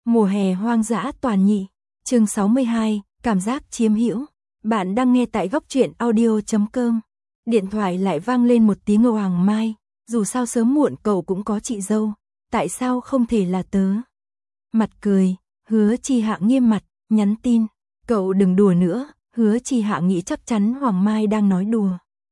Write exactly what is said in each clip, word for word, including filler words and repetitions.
Mùa hè hoang dã toàn nhị, chương sáu mươi hai, cảm giác chiếm hữu. Bạn đang nghe tại góc truyện audio chấm com. Điện thoại lại vang lên một tiếng Hoàng Mai, dù sao sớm muộn cậu cũng có chị dâu, tại sao không thể là tớ? Mặt cười, Hứa Chi Hạ nghiêm mặt, nhắn tin, cậu đừng đùa nữa. Hứa Chi Hạ nghĩ chắc chắn Hoàng Mai đang nói đùa.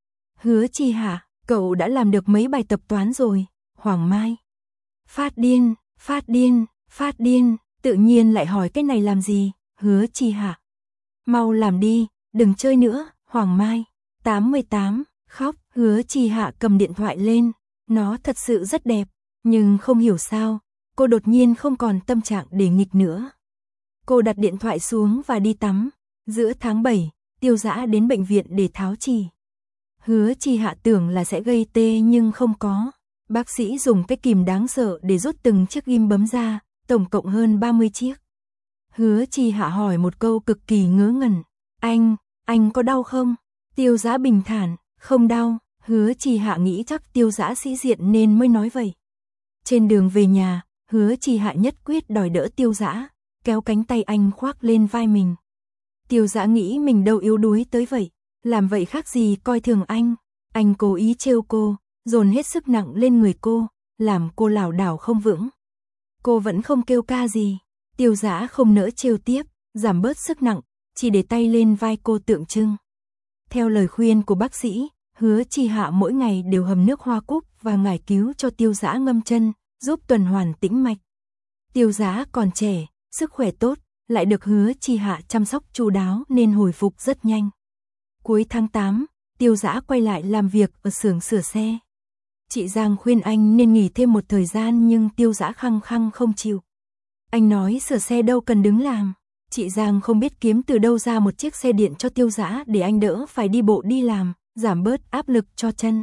Hứa Chi Hạ, cậu đã làm được mấy bài tập toán rồi. Hoàng Mai, phát điên, phát điên, phát điên, tự nhiên lại hỏi cái này làm gì? Hứa Chi Hạ, mau làm đi, đừng chơi nữa. Hoàng Mai, tám mươi tám, khóc. Hứa Chi Hạ cầm điện thoại lên, nó thật sự rất đẹp, nhưng không hiểu sao, cô đột nhiên không còn tâm trạng để nghịch nữa. Cô đặt điện thoại xuống và đi tắm. Giữa tháng bảy, Tiêu Dã đến bệnh viện để tháo chì. Hứa Chi Hạ tưởng là sẽ gây tê nhưng không có. Bác sĩ dùng cái kìm đáng sợ để rút từng chiếc ghim bấm ra, tổng cộng hơn ba mươi chiếc. Hứa Chi Hạ hỏi một câu cực kỳ ngớ ngẩn. Anh, anh có đau không? Tiêu Dã bình thản, không đau. Hứa Chi Hạ nghĩ chắc Tiêu Dã sĩ diện nên mới nói vậy. Trên đường về nhà, Hứa Chi Hạ nhất quyết đòi đỡ Tiêu Dã, kéo cánh tay anh khoác lên vai mình. Tiêu Dã nghĩ mình đâu yếu đuối tới vậy, làm vậy khác gì coi thường anh. Anh cố ý trêu cô, dồn hết sức nặng lên người cô, làm cô lảo đảo không vững. Cô vẫn không kêu ca gì. Tiêu Dã không nỡ trêu tiếp, giảm bớt sức nặng, chỉ để tay lên vai cô tượng trưng. Theo lời khuyên của bác sĩ, Hứa Chi Hạ mỗi ngày đều hầm nước hoa cúc và ngải cứu cho Tiêu Dã ngâm chân, giúp tuần hoàn tĩnh mạch. Tiêu Dã còn trẻ, sức khỏe tốt, lại được Hứa Chi Hạ chăm sóc chu đáo nên hồi phục rất nhanh. Cuối tháng tám, Tiêu Dã quay lại làm việc ở xưởng sửa xe. Chị Giang khuyên anh nên nghỉ thêm một thời gian nhưng Tiêu Dã khăng khăng không chịu. Anh nói sửa xe đâu cần đứng làm. Chị Giang không biết kiếm từ đâu ra một chiếc xe điện cho Tiêu Dã để anh đỡ phải đi bộ đi làm, giảm bớt áp lực cho chân.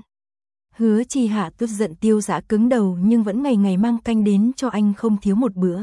Hứa Chi Hạ tức giận Tiêu Dã cứng đầu nhưng vẫn ngày ngày mang canh đến cho anh không thiếu một bữa.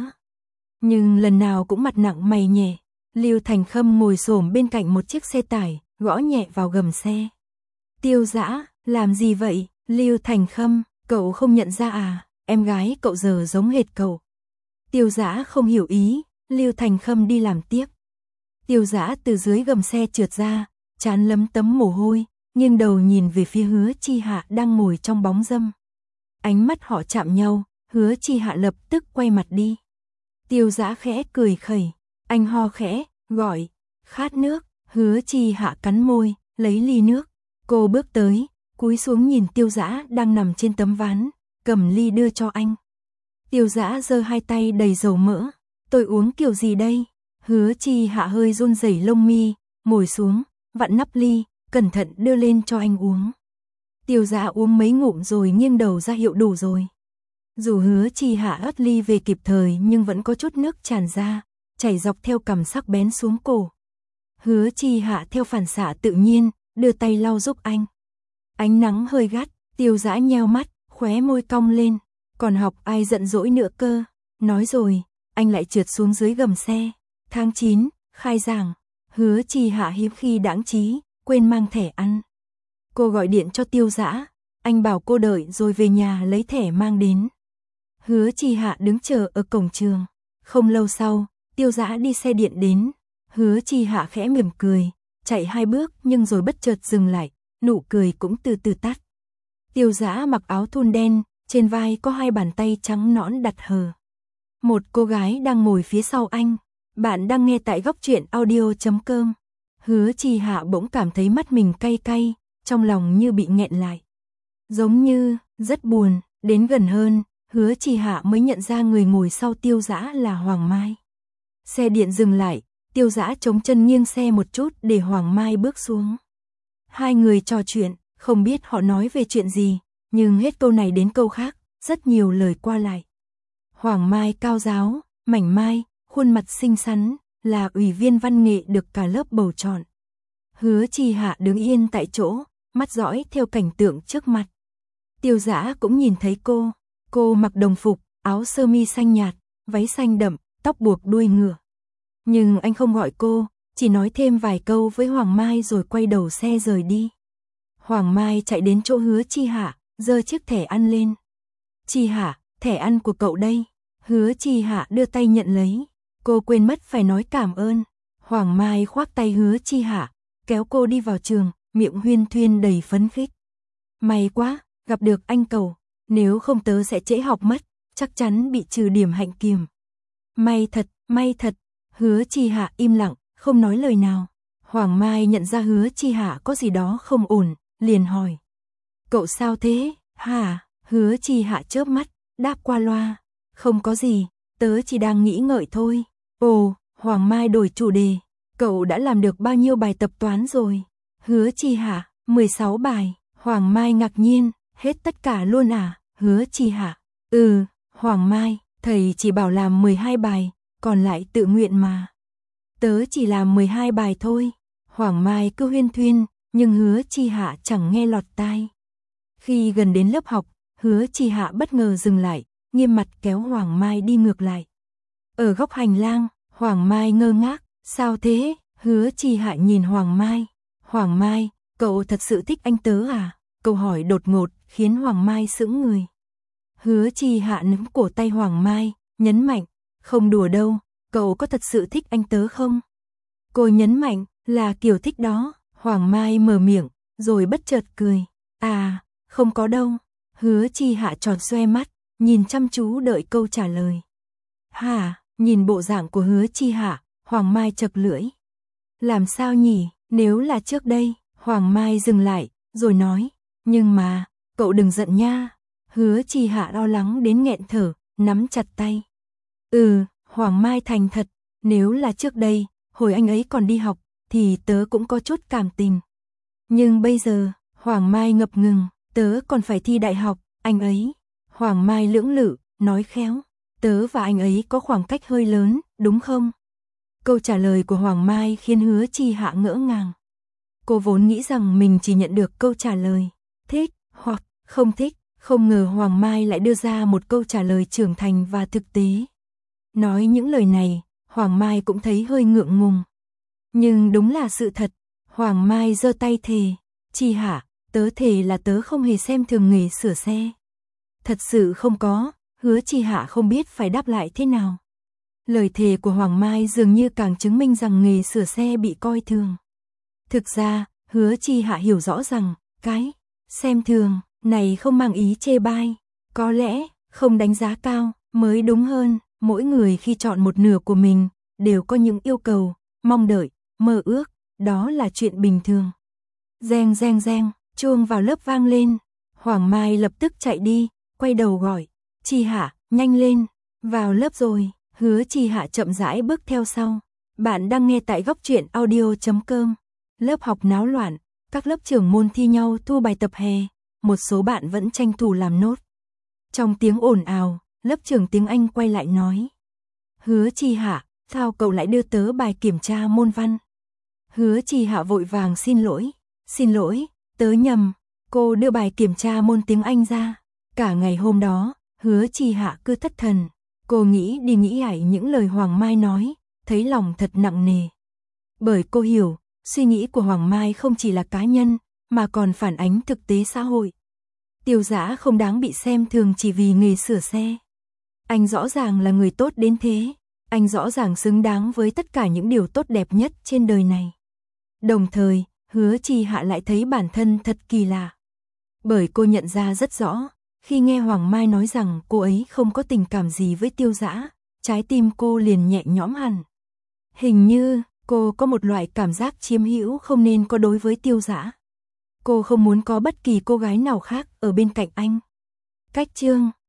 Nhưng lần nào cũng mặt nặng mày nhẹ. Lưu Thành Khâm ngồi xổm bên cạnh một chiếc xe tải, gõ nhẹ vào gầm xe. Tiêu Dã, làm gì vậy? Lưu Thành Khâm, cậu không nhận ra à? Em gái cậu giờ giống hệt cậu. Tiêu Dã không hiểu ý, Lưu Thành Khâm đi làm tiếp. Tiêu Dã từ dưới gầm xe trượt ra, trán lấm tấm mồ hôi, nghiêng đầu nhìn về phía Hứa Chi Hạ đang ngồi trong bóng râm. Ánh mắt họ chạm nhau, Hứa Chi Hạ lập tức quay mặt đi. Tiêu Dã khẽ cười khẩy, anh ho khẽ, gọi, khát nước. Hứa Chi Hạ cắn môi, lấy ly nước. Cô bước tới, cúi xuống nhìn Tiêu Dã đang nằm trên tấm ván, cầm ly đưa cho anh. Tiêu Dã giơ hai tay đầy dầu mỡ, tôi uống kiểu gì đây? Hứa Chi Hạ hơi run rẩy lông mi, ngồi xuống, vặn nắp ly, cẩn thận đưa lên cho anh uống. Tiêu Dã uống mấy ngụm rồi nghiêng đầu ra hiệu đủ rồi. Dù Hứa Chi Hạ ớt ly về kịp thời nhưng vẫn có chút nước tràn ra, chảy dọc theo cằm sắc bén xuống cổ. Hứa Chi Hạ theo phản xạ tự nhiên, đưa tay lau giúp anh. Ánh nắng hơi gắt, Tiêu Dã nheo mắt, khóe môi cong lên, còn học ai giận dỗi nữa cơ. Nói rồi, anh lại trượt xuống dưới gầm xe. Tháng chín, khai giảng, Hứa Chi Hạ hiếm khi đãng trí, quên mang thẻ ăn. Cô gọi điện cho Tiêu Dã, anh bảo cô đợi rồi về nhà lấy thẻ mang đến. Hứa Chi Hạ đứng chờ ở cổng trường. Không lâu sau, Tiêu Dã đi xe điện đến. Hứa Chi Hạ khẽ mỉm cười, chạy hai bước nhưng rồi bất chợt dừng lại, nụ cười cũng từ từ tắt. Tiêu Dã mặc áo thun đen, trên vai có hai bàn tay trắng nõn đặt hờ. Một cô gái đang ngồi phía sau anh. Bạn đang nghe tại góc truyện audio chấm com. Hứa Chi Hạ bỗng cảm thấy mắt mình cay cay, trong lòng như bị nghẹn lại. Giống như, rất buồn, đến gần hơn, Hứa Chi Hạ mới nhận ra người ngồi sau Tiêu Dã là Hoàng Mai. Xe điện dừng lại, Tiêu Dã chống chân nghiêng xe một chút để Hoàng Mai bước xuống. Hai người trò chuyện, không biết họ nói về chuyện gì, nhưng hết câu này đến câu khác, rất nhiều lời qua lại. Hoàng Mai cao ráo, mảnh mai, khuôn mặt xinh xắn, là ủy viên văn nghệ được cả lớp bầu chọn. Hứa Chi Hạ đứng yên tại chỗ, mắt dõi theo cảnh tượng trước mặt. Tiêu Dã cũng nhìn thấy cô, cô mặc đồng phục, áo sơ mi xanh nhạt, váy xanh đậm, tóc buộc đuôi ngựa. Nhưng anh không gọi cô, chỉ nói thêm vài câu với Hoàng Mai rồi quay đầu xe rời đi. Hoàng Mai chạy đến chỗ Hứa Chi Hạ, giơ chiếc thẻ ăn lên. Chi Hạ, thẻ ăn của cậu đây. Hứa Chi Hạ đưa tay nhận lấy. Cô quên mất phải nói cảm ơn. Hoàng Mai khoác tay Hứa Chi Hạ, kéo cô đi vào trường, miệng huyên thuyên đầy phấn khích. May quá, gặp được anh Cậu, nếu không tớ sẽ trễ học mất, chắc chắn bị trừ điểm hạnh kiểm. May thật, may thật. Hứa Chi Hạ im lặng, không nói lời nào. Hoàng Mai nhận ra Hứa Chi Hạ có gì đó không ổn, liền hỏi. Cậu sao thế, hả? Hứa Chi Hạ chớp mắt, đáp qua loa. Không có gì, tớ chỉ đang nghĩ ngợi thôi. Ồ, Hoàng Mai đổi chủ đề. Cậu đã làm được bao nhiêu bài tập toán rồi? Hứa Chi Hạ, mười sáu bài. Hoàng Mai ngạc nhiên, hết tất cả luôn à? Hứa Chi Hạ, ừ, Hoàng Mai, thầy chỉ bảo làm mười hai bài, còn lại tự nguyện mà. Tớ chỉ làm mười hai bài thôi. Hoàng Mai cứ huyên thuyên, nhưng Hứa Chi Hạ chẳng nghe lọt tai. Khi gần đến lớp học, Hứa Chi Hạ bất ngờ dừng lại, nghiêm mặt kéo Hoàng Mai đi ngược lại. Ở góc hành lang, Hoàng Mai ngơ ngác, sao thế? Hứa Chi Hạ nhìn Hoàng Mai. Hoàng Mai, cậu thật sự thích anh tớ à? Câu hỏi đột ngột khiến Hoàng Mai sững người. Hứa Chi Hạ nắm cổ tay Hoàng Mai, nhấn mạnh, không đùa đâu, cậu có thật sự thích anh tớ không? Cô nhấn mạnh, là kiểu thích đó. Hoàng Mai mở miệng, rồi bất chợt cười. À, không có đâu. Hứa Chi Hạ tròn xoe mắt, nhìn chăm chú đợi câu trả lời. Hả? Nhìn bộ dạng của Hứa Chi Hạ, Hoàng Mai chật lưỡi. Làm sao nhỉ? Nếu là trước đây, Hoàng Mai dừng lại, rồi nói, nhưng mà, cậu đừng giận nha. Hứa Chi Hạ lo lắng đến nghẹn thở, nắm chặt tay. Ừ, Hoàng Mai thành thật, nếu là trước đây, hồi anh ấy còn đi học, thì tớ cũng có chút cảm tình. Nhưng bây giờ, Hoàng Mai ngập ngừng, tớ còn phải thi đại học, anh ấy. Hoàng Mai lưỡng lự, nói khéo, tớ và anh ấy có khoảng cách hơi lớn, đúng không? Câu trả lời của Hoàng Mai khiến Hứa Chi Hạ ngỡ ngàng. Cô vốn nghĩ rằng mình chỉ nhận được câu trả lời thích hoặc không thích, không ngờ Hoàng Mai lại đưa ra một câu trả lời trưởng thành và thực tế. Nói những lời này, Hoàng Mai cũng thấy hơi ngượng ngùng. Nhưng đúng là sự thật. Hoàng Mai giơ tay thề, Chi Hạ, tớ thề là tớ không hề xem thường nghề sửa xe. Thật sự không có. Hứa Chi Hạ không biết phải đáp lại thế nào. Lời thề của Hoàng Mai dường như càng chứng minh rằng nghề sửa xe bị coi thường. Thực ra, Hứa Chi Hạ hiểu rõ rằng, cái xem thường này không mang ý chê bai, có lẽ không đánh giá cao mới đúng hơn. Mỗi người khi chọn một nửa của mình đều có những yêu cầu, mong đợi, mơ ước, đó là chuyện bình thường. Reng reng reng, chuông vào lớp vang lên. Hoàng Mai lập tức chạy đi, quay đầu gọi, Chi Hạ, nhanh lên, vào lớp rồi. Hứa Chi Hạ chậm rãi bước theo sau. Bạn đang nghe tại góc truyện audio chấm com. Lớp học náo loạn, các lớp trưởng môn thi nhau thu bài tập hè, một số bạn vẫn tranh thủ làm nốt. Trong tiếng ồn ào, lớp trưởng tiếng Anh quay lại nói. Hứa Chi Hạ, sao cậu lại đưa tớ bài kiểm tra môn văn? Hứa Chi Hạ vội vàng xin lỗi. Xin lỗi, tớ nhầm. Cô đưa bài kiểm tra môn tiếng Anh ra. Cả ngày hôm đó, Hứa Chi Hạ cứ thất thần. Cô nghĩ đi nghĩ lại những lời Hoàng Mai nói, thấy lòng thật nặng nề. Bởi cô hiểu, suy nghĩ của Hoàng Mai không chỉ là cá nhân, mà còn phản ánh thực tế xã hội. Tiêu Dã không đáng bị xem thường chỉ vì nghề sửa xe. Anh rõ ràng là người tốt đến thế. Anh rõ ràng xứng đáng với tất cả những điều tốt đẹp nhất trên đời này. Đồng thời, Hứa Chi Hạ lại thấy bản thân thật kỳ lạ. Bởi cô nhận ra rất rõ, khi nghe Hoàng Mai nói rằng cô ấy không có tình cảm gì với Tiêu Dã, trái tim cô liền nhẹ nhõm hẳn. Hình như, cô có một loại cảm giác chiếm hữu không nên có đối với Tiêu Dã. Cô không muốn có bất kỳ cô gái nào khác ở bên cạnh anh. Cách chương